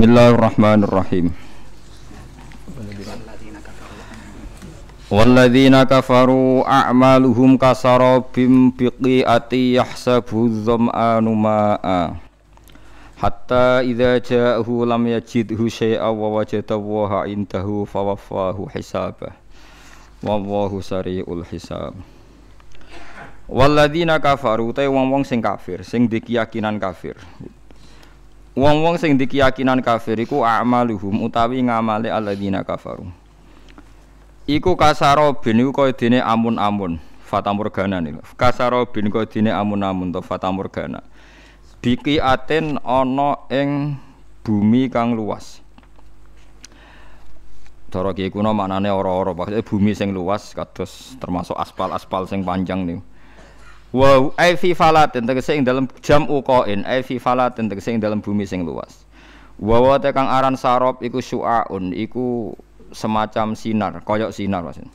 Bismillahirrahmanirrahim. Walladzina kafaru a'maluhum kasarabim biqi'ati yahsabu dhama'anu ma'a hatta idza ja'ahu lam yajidhu syai'an wa wajada Allaha indahu fawaffahu hisabah wallahu sari'ul hisab. Walladzina kafaru te wong-wong sing kafir, sing dikeyakinan kafir. Wong-wong sing dikeyakinan kafir iku a'maluhum utawi ngamale alladzina kafaru. Iku kasarobin iku kaya dene amun-amun, fatamorgana niku. Kasarobin kaya dene amun-amun to fatamorgana. Biki aten ana ing bumi kang luas. Cara iki kuno maknane ora-ora, maksudnya bumi sing luas kados termasuk aspal-aspal sing panjang niku. Wa ai fi falatin tegese ing dalem jam'u qain ai fi falatin tegese ing dalem bumi sing luas. Wa wa te kang aran sarab iku syu'aun iku semacam sinar, koyok sinar maksudnya.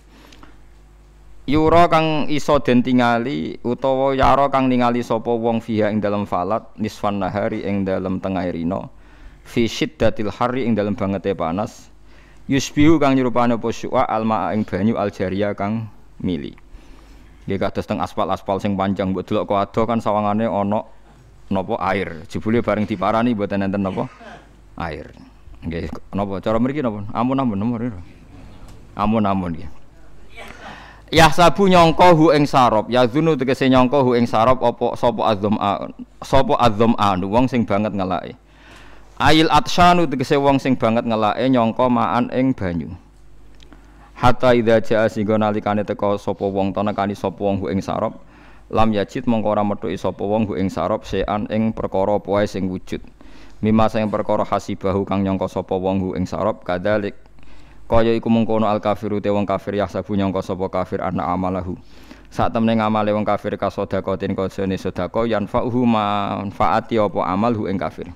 Yura kang iso den tingali utawa yara kang ningali sapa wong fiha ing dalem falat nisfan nahari ing dalem tengah rina fi syiddatil harri ing dalem bangete panas yusbihu kang nyerupane apa syu'a alma ing banyu aljaria kang mili. Nggih kados teng aspal-aspal sing panjang mbok delok kok ado kan sawangane ana napa air. Jebule bareng diparani mboten enten napa air. Nggih napa cara mriki napa? Amun-amun nomor. Amun-amun nggih. Yahsabu nyangka hu ing sarab, yazunu tegese nyangka hu ing sarab apa sapa adzam wong sing banget ngelake. Ail atsyanu tegese wong sing banget ngelake nyangka maan ing banyu. Hatta idza jaa sing nalikane teka sapa wong ta nekani sapa wong hu ing sarab lam yajid mongko ora metuki sapa wong hu ing sarab sean ing perkara apa wae sing wujud mimma sing perkara hasibahu kang nyangka sapa wong hu ing sarab kadalik kaya iku mengkono al kafiru te wong kafir yahsabu nyangka sapa kafir ana amalahu sak temene ngamale wong kafir kasedaqatin kosene sedekah yanfa'uhu manfaati apa amal hu ing kafir.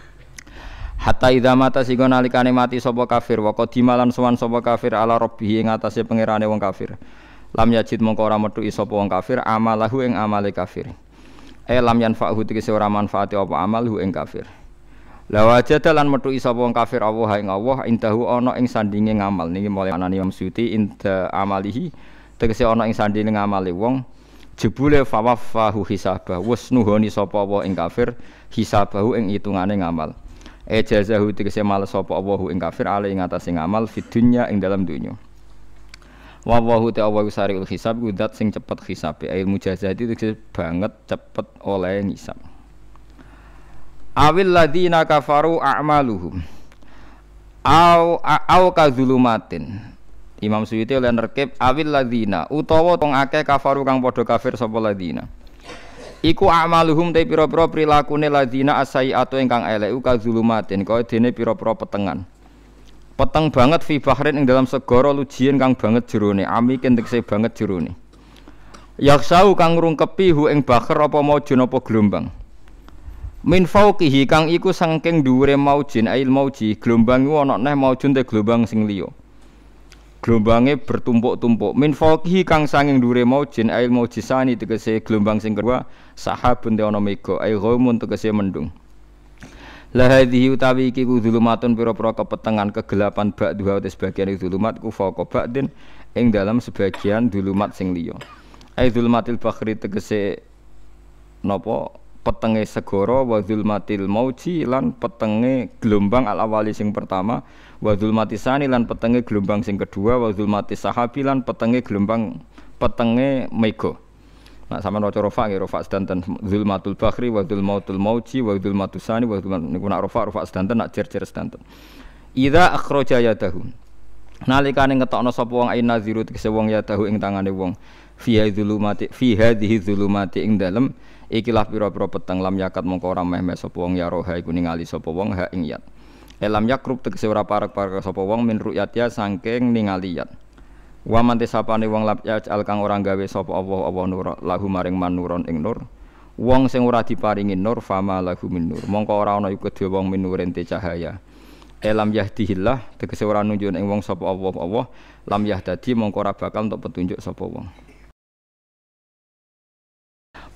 Hatta idza mata sing nalikane mati sapa kafir wa qadimalan sowan sapa kafir ala rabbih ing atase pangerane wong kafir. Lam yajid mongko ora metuki sapa wong kafir amalahu ing amale kafir. Lam yanfa'uhu tegese ora manfaati apa amalhu ing kafir. La wajada lan metuki sapa wong kafir Allah ing Allah indahu ana ing sandinge ngamal niki mulai anane Imam Suyuti inda amalihi tegese ana ing sandinge ngamale wong jebule fawaffahu hisabah wis nuhoni sapa wa ing kafir hisabahu ing hitungane ngamal. Jazahu tegese males sapa Allahu ing kafir ale ing atase ngamal fid dunya ing dalam dunya. Wa Allahu ta'ala sariul hisab gudat sing cepet hisabe ilmu jazati tegese banget cepet oleh ngisab. Awil ladina kafaru a'maluhum au kadzulumatin. Imam Suyuti oleh nerkep awil ladina utawa tong akeh kafaru kang padha kafir sapa ladina. Iku a'maluhum te pira-pira prilakune ladina asaiatu ingkang elek uka zulumatin kaya dene pira-pira petengan. Peteng banget fi bahrin ing dalam segara lujien kang banget jerone, amikin tekse banget jerone. Yaksau kang ngrungkepi hu ing bahr apa maujun apa gelombang. Min fauqihi kang iku saking dhuwure maujin ail mauji, gelombang iku ana neh maujun te gelombang sing liya. Gelombange bertumpuk-tumpuk min fauqihi kang sanging dhuwure maujin ail maujisani tegese gelombang sing kedua sahabun te ana mega ai ghaumun tegese mendung. La hadhihi utawi iki ku zulumatun pira-pira kepetengan kegelapan ba'dha te sebagian zulumat ku fauqa ba'din ing dalam sebagian zulumat sing liya. Ai zulumatil bakhri tegese napa petenge segara wa zulmatil mauji lan petenge gelombang al awali sing pertama wa zulmatisani lan petenge gelombang sing kedua wa zulmatis sahabi lan petenge gelombang petenge mega. Nah sampeyan waca rafa nggih rafa sedanten zulmatul bakhri wa zulmatul mauji wa zulmatusani wa zulmat niku nak rafa sedanten nak jer-jer sedanten. Idza akhraja yadahu nalikane ngetokno sapa wong ain naziru tegese wong yadahu ing tangane wong fi hadhihi zulumati ing dalem ikilah pira-pira peteng lam yakat mongko ora meh sapa wong ya roha iku ningali sapa wong ha ing yat. Elam yakrub tegese ora parek-parek sapa wong min ru'yatya saking ningali yat. Wa man tesapane wong lapya al kang ora gawe sapa Allah nur lahu maring manuron ing nur. Wong sing ora diparingi nur fama lahu min nur. Mongko ora ana iku kedhe wong minuren te cahaya. Elam yahdihillah tegese ora nunjuk ing wong sapa Allah lam yahdadi mongko ora bakal untuk petunjuk sapa wong.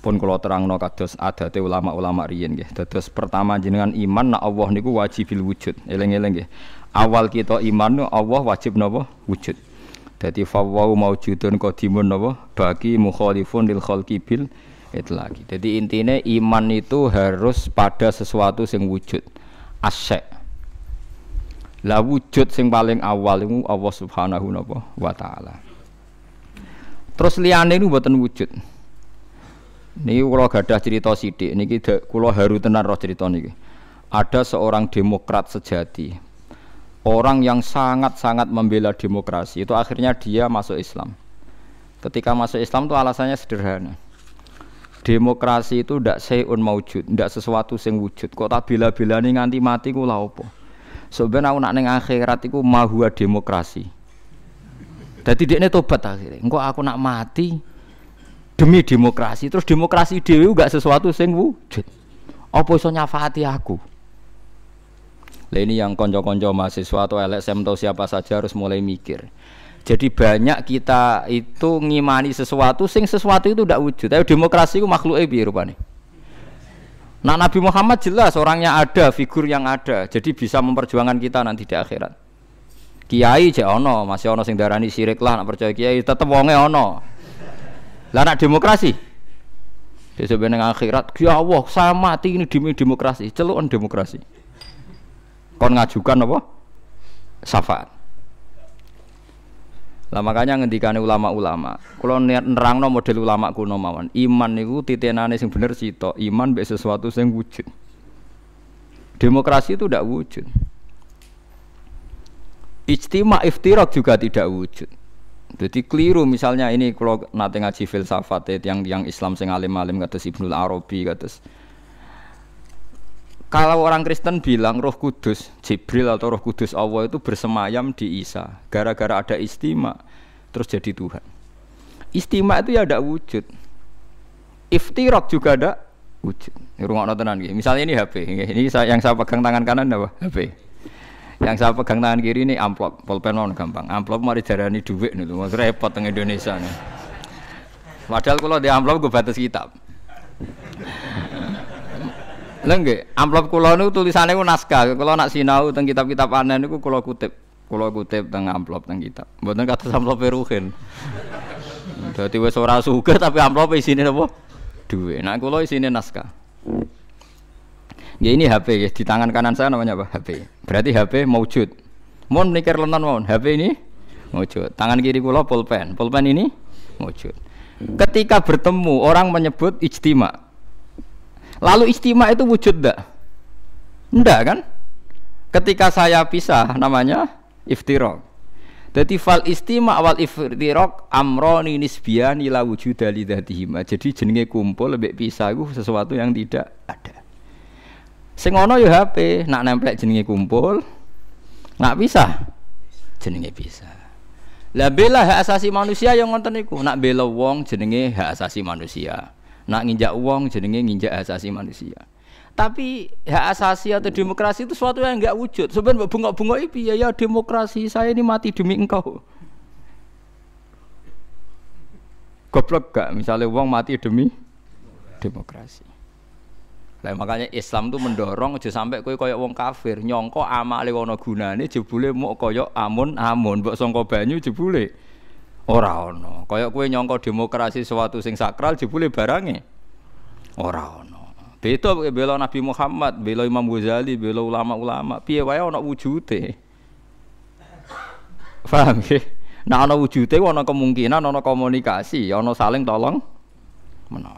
Pun kula terangno kados adate ulama-ulama riyin nggih. Dados pertama jenengan iman nek Allah niku wajibil wujud. Eling-eling nggih. Awal kita iman Allah wajib napa? Wujud. Dadi fawwau maujudun qadimun napa? Bagi mukhalifun lil khalqi bil itlaqi. Dadi intine iman itu harus pada sesuatu sing wujud. Asy. Lah wujud sing paling awal iku Allah Subhanahu wa taala. Terus liyane niku mboten wujud. Niki kula gadah cerita sithik niki kula haru tenan roh cerita niki. Ada seorang demokrat sejati. Orang yang sangat-sangat membela demokrasi itu akhirnya dia masuk Islam. Ketika masuk Islam itu alasannya sederhana. Demokrasi itu ndak sayun maujud, ndak sesuatu sing wujud. Kok tak bela-belani nganti mati ku lha opo? Sebenarnya aku nak ning akhirat iku mahua demokrasi. Dadi dekne tobat akhirnya. Engko aku nak mati demi demokrasi, terus demokrasi dhewe enggak sesuatu sing wujud. Apa iso nyafaati aku? Lah ini yang konco-konco mahasiswa atau LSM atau siapa saja harus mulai mikir. Jadi banyak kita itu ngimani sesuatu sing sesuatu itu ndak wujud. Tapi demokrasi itu makhluke piye rupane? Nah Nabi Muhammad jelas orangnya ada, figur yang ada. Jadi bisa memperjuangkan kita nanti di akhirat. Kiai jek ono, masih ono sing darani syirik lah, nak percaya kiai tetep wonge ono. Lah nak demokrasi. Besok nang akhirat, ya Allah, saya mati ini demi demokrasi, celukan demokrasi. Kon ngajukan apa? Syafaat. Lah makanya ngendikane ulama-ulama, kula nerangno model ulama kuno mawon. Iman niku titenane sing bener sitok, iman mbek sesuatu sing wujud. Demokrasi itu tidak wujud. Ijtima' iftirak juga tidak wujud. Jadi keliru misalnya ini kalau nate ngaji filsafat yang Islam sing alim-alim kados Ibnul Arabi kados. Kalau orang Kristen bilang Roh Kudus, Jibril atau Roh Kudus Allah itu bersemayam di Isa. Gara-gara ada istima terus jadi Tuhan. Istima itu ya ada wujud. Iftirak juga ada wujud. Rungokno tenan nggih. Misalnya ini HP. Ini yang saya pegang tangan kanan apa? HP. Yang saya pegang tangan kiri ini amplop, pulpen mau gampang. Amplop mari darani dhuwit niku, repot teng Indonesia nih. Padahal kalau di amplop gue batas kitab. Lha nggih, amplop kula niku tulisane ku naskah. Kula nak sinau teng kitab-kitab anen niku kula kutip teng amplop teng kitab. Mboten kados amplop Ruhin. Dadi wis ora sugih tapi amplop isine napa? Dhuwit. Nek kula isine naskah. Ya ini HP ya, di tangan kanan saya namanya apa? HP. Berarti HP maujud. Mohon mikir lenton mohon. HP ini maujud. Tangan kiri kula pulpen. Pulpen ini maujud. Ketika bertemu orang menyebut ijtima. Lalu ijtima itu wujud enggak? Enggak kan? Ketika saya pisah namanya iftirak. Jadi fal istima wal iftirak amroni nisbiyan ila wujuda li dzatihima. Jadi jenenge kumpul lebih pisah itu sesuatu yang tidak ada. Sing ana ya HP, nak nemplek jenenge kumpul, nak pisah jenenge pisah. Lah bela hak asasi manusia yang ngoten niku, nak bela wong jenenge hak asasi manusia. Nak nginjak wong jenenge nginjak hak asasi manusia. Tapi hak asasi atau demokrasi itu sesuatu yang enggak wujud. Sebenarnya bengok-bengok piye ya demokrasi, saya ini mati demi engkau. Goblok gak misalnya wong mati demi demokrasi. Lah makanya Islam itu mendorong aja sampai kowe koyo wong kafir, nyangka amale ana gunane jebule mok koyo amun-amun, mbok sangka banyu jebule ora ana. Koyo kowe nyangka demokrasi sesuatu sing sakral jebule barange ora ana. Beda bela Nabi Muhammad, bela Imam Ghazali, bela ulama-ulama, piye wae ana wujude. Paham nggih? Nek ana wujude ana kemungkinan ana komunikasi, ana saling tolong menolong.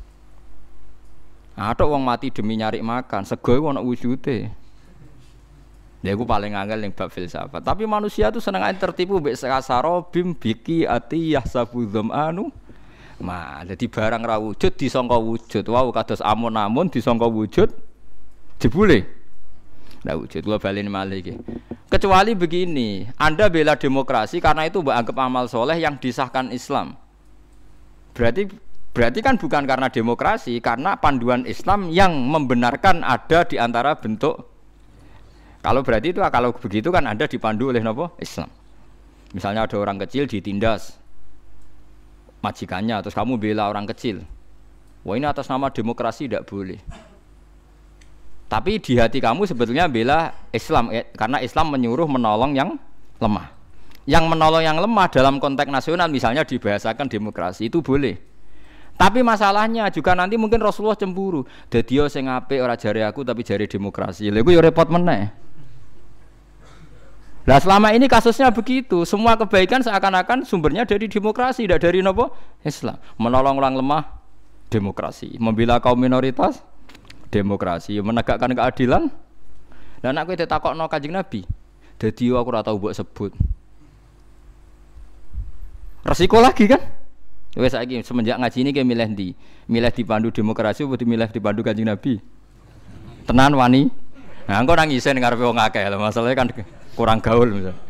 Atok wong mati demi nyari makan, sego iku ana wujude. Lha iku paling angel ning bab filsafat. Tapi manusia itu seneng ae tertipu mbek sakasaro bim biki ati yahsabu dzamanu. Nah, dadi barang ra wujud disangka wujud. Wau kados amun-amun disangka wujud jebule. Ndak wujud. Kula baleni malih iki. Kecuali begini, Anda bela demokrasi karena itu mbok anggap amal soleh yang disahkan Islam. Berarti kan bukan karena demokrasi, karena panduan Islam yang membenarkan ada di antara bentuk. Kalau berarti itu kalau begitu kan Anda dipandu oleh napa? Islam. Misalnya ada orang kecil ditindas majikannya, terus kamu bela orang kecil. Wah ini atas nama demokrasi tidak boleh. Tapi di hati kamu sebetulnya bela Islam karena Islam menyuruh menolong yang lemah. Yang menolong yang lemah dalam konteks nasional misalnya dibahasakan demokrasi itu boleh. Tapi masalahnya juga nanti mungkin Rasulullah cemburu. Dadi yo sing apik ora jare aku tapi jare demokrasi. Lha iku yo repot meneh. Lah selama ini kasusnya begitu, semua kebaikan seakan-akan sumbernya dari demokrasi, tidak dari nopo Islam. Menolong orang lemah, demokrasi. Membela kaum minoritas, demokrasi. Menegakkan keadilan. Dan aku ditakokno Kanjeng Nabi. Dadi aku ora tau mbok sebut. Resiko lagi kan? Wes saiki semenjak ngaji ini kayak milih ndi? Milih dipandu demokrasi atau milih dipandu Kanjeng Nabi? Tenan wani. Nah, engko nang isen ngarepe wong akeh lho, masalahnya kan kurang gaul misalnya.